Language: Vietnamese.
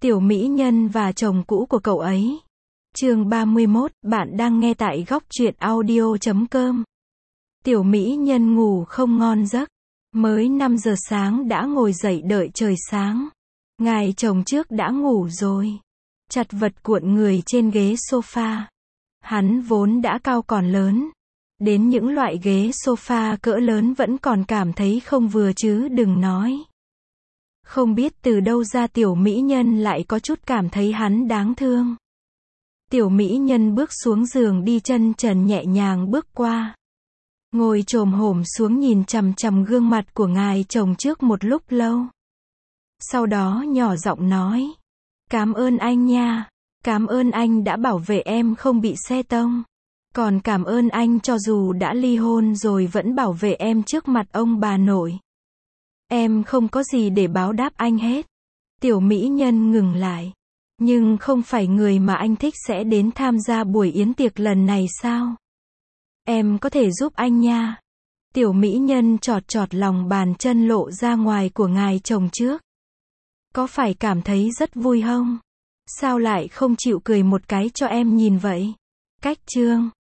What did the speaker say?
Tiểu mỹ nhân và chồng cũ của cậu ấy. Chương 31, bạn đang nghe tại góc truyện audio.com. Tiểu mỹ nhân ngủ không ngon giấc. Mới 5 giờ sáng đã ngồi dậy đợi trời sáng. Ngài chồng trước đã ngủ rồi. Chật vật cuộn người trên ghế sofa. Hắn vốn đã cao còn lớn. Đến những loại ghế sofa cỡ lớn vẫn còn cảm thấy không vừa chứ đừng nói. Không biết từ đâu ra tiểu mỹ nhân lại có chút cảm thấy hắn đáng thương. Tiểu mỹ nhân bước xuống giường đi chân trần nhẹ nhàng bước qua. Ngồi chồm hổm xuống nhìn chằm chằm gương mặt của ngài chồng trước một lúc lâu. Sau đó nhỏ giọng nói. Cảm ơn anh nha. Cảm ơn anh đã bảo vệ em không bị xe tông. Còn cảm ơn anh cho dù đã ly hôn rồi vẫn bảo vệ em trước mặt ông bà nội. Em không có gì để báo đáp anh hết. Tiểu mỹ nhân ngừng lại. Nhưng không phải người mà anh thích sẽ đến tham gia buổi yến tiệc lần này sao? Em có thể giúp anh nha. Tiểu mỹ nhân chọt chọt lòng bàn chân lộ ra ngoài của ngài chồng trước. Có phải cảm thấy rất vui không? Sao lại không chịu cười một cái cho em nhìn vậy? Cách chương